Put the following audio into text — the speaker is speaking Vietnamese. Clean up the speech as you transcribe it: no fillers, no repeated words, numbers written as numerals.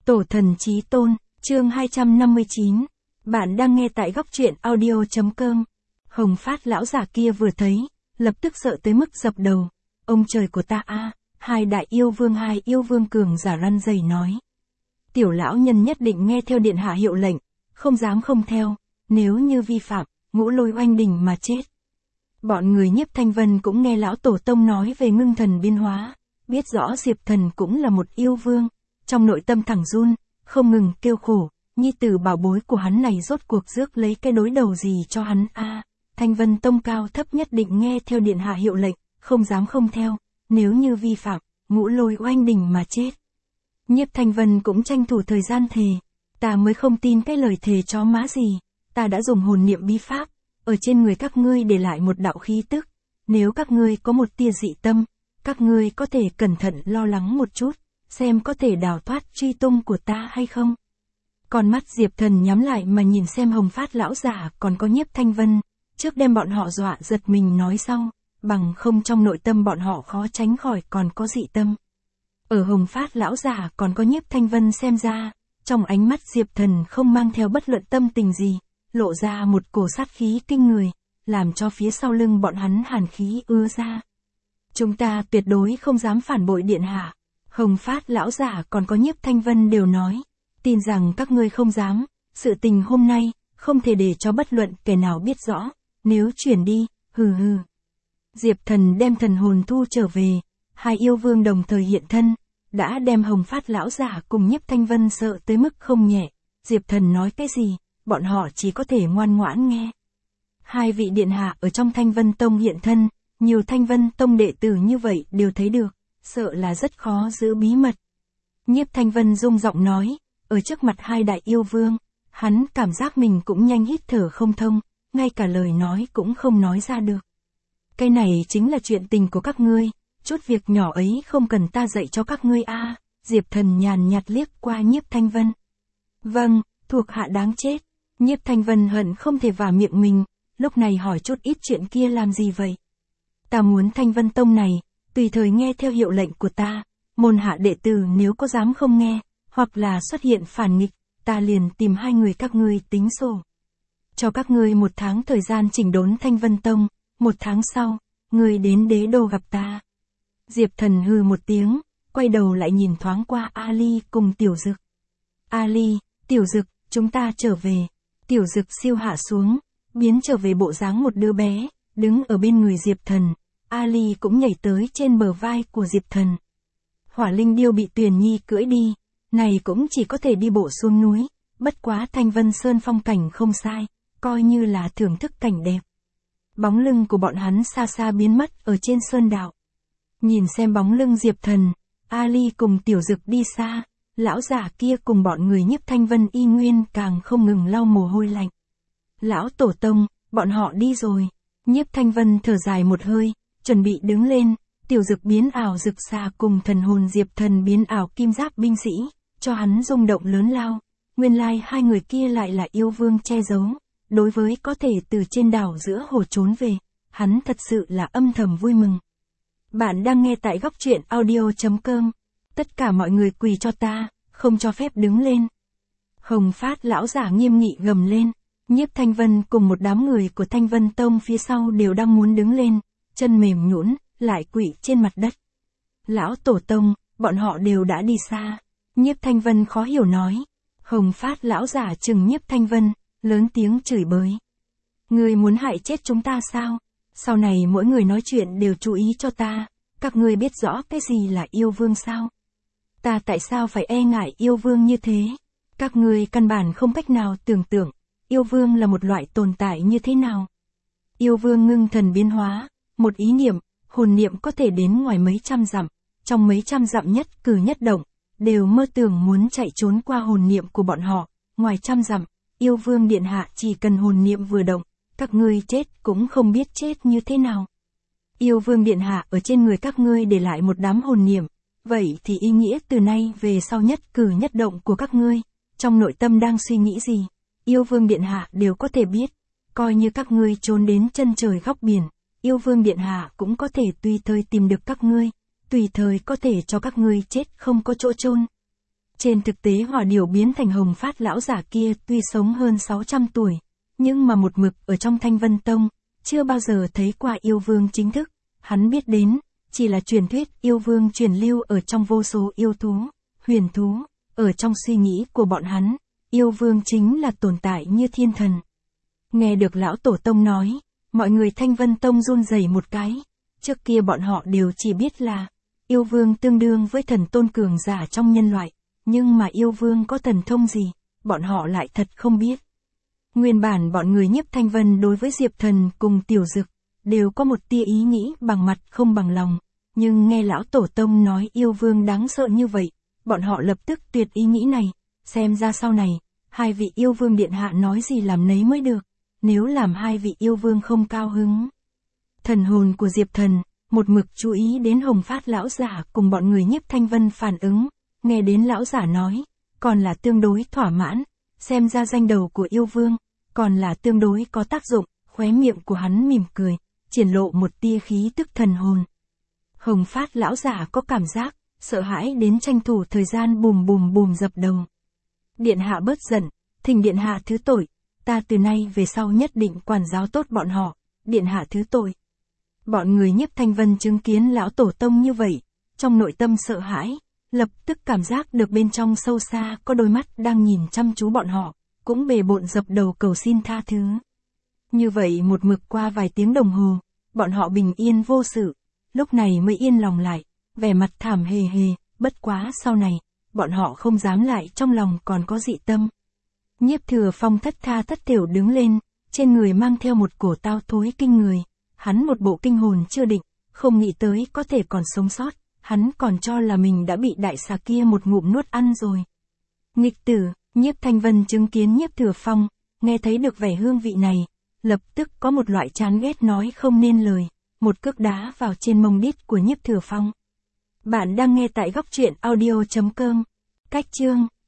Tổ thần chí tôn, chương 259. Bạn đang nghe tại góc truyện audio.com. Hồng Phát lão giả kia vừa thấy, lập tức sợ tới mức dập đầu. Ông trời của ta a, hai yêu vương cường giả răn rẩy nói. Tiểu lão nhân nhất định nghe theo điện hạ hiệu lệnh, không dám không theo, nếu như vi phạm, ngũ lôi oanh đình mà chết. Bọn người Nhiếp Thanh Vân cũng nghe lão tổ tông nói về ngưng thần biến hóa, biết rõ Diệp Thần cũng là một yêu vương, trong nội tâm thẳng run, không ngừng kêu khổ, nhi tử bảo bối của hắn này rốt cuộc rước lấy cái đối đầu gì cho hắn a. Thanh Vân tông cao thấp nhất định nghe theo điện hạ hiệu lệnh, không dám không theo, nếu như vi phạm, ngũ lôi oanh đình mà chết. Nhiếp Thanh Vân cũng tranh thủ thời gian thề, ta mới không tin cái lời thề chó má gì, ta đã dùng hồn niệm bí pháp, ở trên người các ngươi để lại một đạo khí tức, nếu các ngươi có một tia dị tâm, các ngươi có thể cẩn thận lo lắng một chút, xem có thể đào thoát truy tung của ta hay không. Con mắt Diệp Thần nhắm lại mà nhìn xem Hồng Phát lão giả còn có Nhiếp Thanh Vân, trước đem bọn họ dọa giật mình nói sau, bằng không trong nội tâm bọn họ khó tránh khỏi còn có dị tâm. Ở Hồng Phát lão giả còn có Nhiếp Thanh Vân xem ra, trong ánh mắt Diệp Thần không mang theo bất luận tâm tình gì, lộ ra một cổ sát khí kinh người, làm cho phía sau lưng bọn hắn hàn khí ưa ra. Chúng ta tuyệt đối không dám phản bội điện hạ. Hồng Phát lão giả còn có Nhiếp Thanh Vân đều nói, tin rằng các ngươi không dám, sự tình hôm nay, không thể để cho bất luận kẻ nào biết rõ, nếu chuyển đi, hừ hừ. Diệp Thần đem thần hồn thu trở về, hai yêu vương đồng thời hiện thân, đã đem Hồng Phát lão giả cùng Nhiếp Thanh Vân sợ tới mức không nhẹ, Diệp Thần nói cái gì, bọn họ chỉ có thể ngoan ngoãn nghe. Hai vị điện hạ ở trong Thanh Vân Tông hiện thân, nhiều Thanh Vân Tông đệ tử như vậy đều thấy được, sợ là rất khó giữ bí mật. Nhiếp Thanh Vân rung giọng nói, ở trước mặt hai đại yêu vương, hắn cảm giác mình cũng nhanh hít thở không thông, ngay cả lời nói cũng không nói ra được. Cái này chính là chuyện tình của các ngươi, chút việc nhỏ ấy không cần ta dạy cho các ngươi a. Diệp Thần nhàn nhạt liếc qua Nhiếp Thanh Vân. Vâng, thuộc hạ đáng chết. Nhiếp Thanh Vân hận không thể vả miệng mình, lúc này hỏi chút ít chuyện kia làm gì vậy? Ta muốn Thanh Vân Tông này, tùy thời nghe theo hiệu lệnh của ta, môn hạ đệ tử nếu có dám không nghe, hoặc là xuất hiện phản nghịch, ta liền tìm hai người các ngươi tính sổ. Cho các ngươi 1 tháng thời gian chỉnh đốn Thanh Vân Tông, 1 tháng sau, ngươi đến đế đô gặp ta. Diệp Thần hừ một tiếng, quay đầu lại nhìn thoáng qua Ali cùng Tiểu Dực. Ali, Tiểu Dực, chúng ta trở về. Tiểu Dực siêu hạ xuống, biến trở về bộ dáng một đứa bé, đứng ở bên người Diệp Thần. Ali cũng nhảy tới trên bờ vai của Diệp Thần. Hỏa linh điêu bị Tuyền Nhi cưỡi đi, này cũng chỉ có thể đi bộ xuống núi, bất quá Thanh Vân Sơn phong cảnh không sai, coi như là thưởng thức cảnh đẹp. Bóng lưng của bọn hắn xa xa biến mất ở trên sơn đạo. Nhìn xem bóng lưng Diệp Thần, Ali cùng Tiểu Dực đi xa, lão giả kia cùng bọn người Nhiếp Thanh Vân y nguyên càng không ngừng lau mồ hôi lạnh. Lão tổ tông, bọn họ đi rồi. Nhiếp Thanh Vân thở dài một hơi, chuẩn bị đứng lên, Tiểu Dực biến ảo Dực xà cùng thần hồn Diệp Thần biến ảo kim giáp binh sĩ, cho hắn rung động lớn lao. Nguyên lai hai người kia lại là yêu vương che giấu, đối với có thể từ trên đảo giữa hồ trốn về, hắn thật sự là âm thầm vui mừng. Bạn đang nghe tại góc truyện audio.com. Tất cả mọi người quỳ cho ta, không cho phép đứng lên. Hồng Phát lão giả nghiêm nghị gầm lên, Nhiếp Thanh Vân cùng một đám người của Thanh Vân Tông phía sau đều đang muốn đứng lên, chân mềm nhũn, lại quỳ trên mặt đất. Lão tổ tông, bọn họ đều đã đi xa. Nhiếp Thanh Vân khó hiểu nói. Hồng Phát lão giả trừng Nhiếp Thanh Vân, lớn tiếng chửi bới. Ngươi muốn hại chết chúng ta sao? Sau này mỗi người nói chuyện đều chú ý cho ta, các ngươi biết rõ cái gì là yêu vương sao? Ta tại sao phải e ngại yêu vương như thế? Các ngươi căn bản không cách nào tưởng tượng, yêu vương là một loại tồn tại như thế nào? Yêu vương ngưng thần biến hóa, một ý niệm, hồn niệm có thể đến ngoài mấy trăm dặm, trong mấy trăm dặm nhất cử nhất động, đều mơ tưởng muốn chạy trốn qua hồn niệm của bọn họ, ngoài trăm dặm, yêu vương điện hạ chỉ cần hồn niệm vừa động, các ngươi chết cũng không biết chết như thế nào. Yêu vương điện hạ ở trên người các ngươi để lại một đám hồn niệm, vậy thì ý nghĩa từ nay về sau nhất cử nhất động của các ngươi, trong nội tâm đang suy nghĩ gì, yêu vương điện hạ đều có thể biết, coi như các ngươi trốn đến chân trời góc biển, yêu vương điện hạ cũng có thể tùy thời tìm được các ngươi, tùy thời có thể cho các ngươi chết không có chỗ chôn. Trên thực tế hỏa điểu biến thành Hồng Phát lão giả kia tuy sống hơn 600 tuổi, nhưng mà một mực ở trong Thanh Vân Tông, chưa bao giờ thấy qua yêu vương chính thức. Hắn biết đến, chỉ là truyền thuyết yêu vương truyền lưu ở trong vô số yêu thú, huyền thú. Ở trong suy nghĩ của bọn hắn, yêu vương chính là tồn tại như thiên thần. Nghe được lão tổ tông nói, mọi người Thanh Vân Tông run rẩy một cái. Trước kia bọn họ đều chỉ biết là yêu vương tương đương với thần tôn cường giả trong nhân loại, nhưng mà yêu vương có thần thông gì, bọn họ lại thật không biết. Nguyên bản bọn người Nhiếp Thanh Vân đối với Diệp Thần cùng Tiểu Dực đều có một tia ý nghĩ bằng mặt không bằng lòng, nhưng nghe lão tổ tông nói yêu vương đáng sợ như vậy, bọn họ lập tức tuyệt ý nghĩ này. Xem ra sau này, hai vị yêu vương điện hạ nói gì làm nấy mới được, nếu làm hai vị yêu vương không cao hứng. Thần hồn của Diệp Thần một mực chú ý đến Hồng Phát lão giả cùng bọn người Nhiếp Thanh Vân phản ứng, nghe đến lão giả nói, còn là tương đối thỏa mãn, xem ra danh đầu của yêu vương, còn là tương đối có tác dụng, khóe miệng của hắn mỉm cười, triển lộ một tia khí tức thần hồn. Hồng Phát lão giả có cảm giác, sợ hãi đến tranh thủ thời gian bùm bùm bùm dập đầu. Điện hạ bớt giận, thỉnh điện hạ thứ tội, ta từ nay về sau nhất định quản giáo tốt bọn họ, điện hạ thứ tội. Bọn người Nhiếp Thanh Vân chứng kiến lão tổ tông như vậy, trong nội tâm sợ hãi, lập tức cảm giác được bên trong sâu xa có đôi mắt đang nhìn chăm chú bọn họ, cũng bề bộn dập đầu cầu xin tha thứ. Như vậy một mực qua vài tiếng đồng hồ, bọn họ bình yên vô sự, lúc này mới yên lòng lại, vẻ mặt thảm hề hề, bất quá sau này, bọn họ không dám lại trong lòng còn có dị tâm. Nhiếp Thừa Phong thất tha thất thểu đứng lên, trên người mang theo một cổ tao thối kinh người, hắn một bộ kinh hồn chưa định, không nghĩ tới có thể còn sống sót, hắn còn cho là mình đã bị đại xà kia một ngụm nuốt ăn rồi. Nghịch tử, Nhiếp Thanh Vân chứng kiến Nhiếp Thừa Phong, nghe thấy được vẻ hương vị này, lập tức có một loại chán ghét nói không nên lời, một cước đá vào trên mông đít của Nhiếp Thừa Phong. Bạn đang nghe tại góc truyện audio.com. Cách chương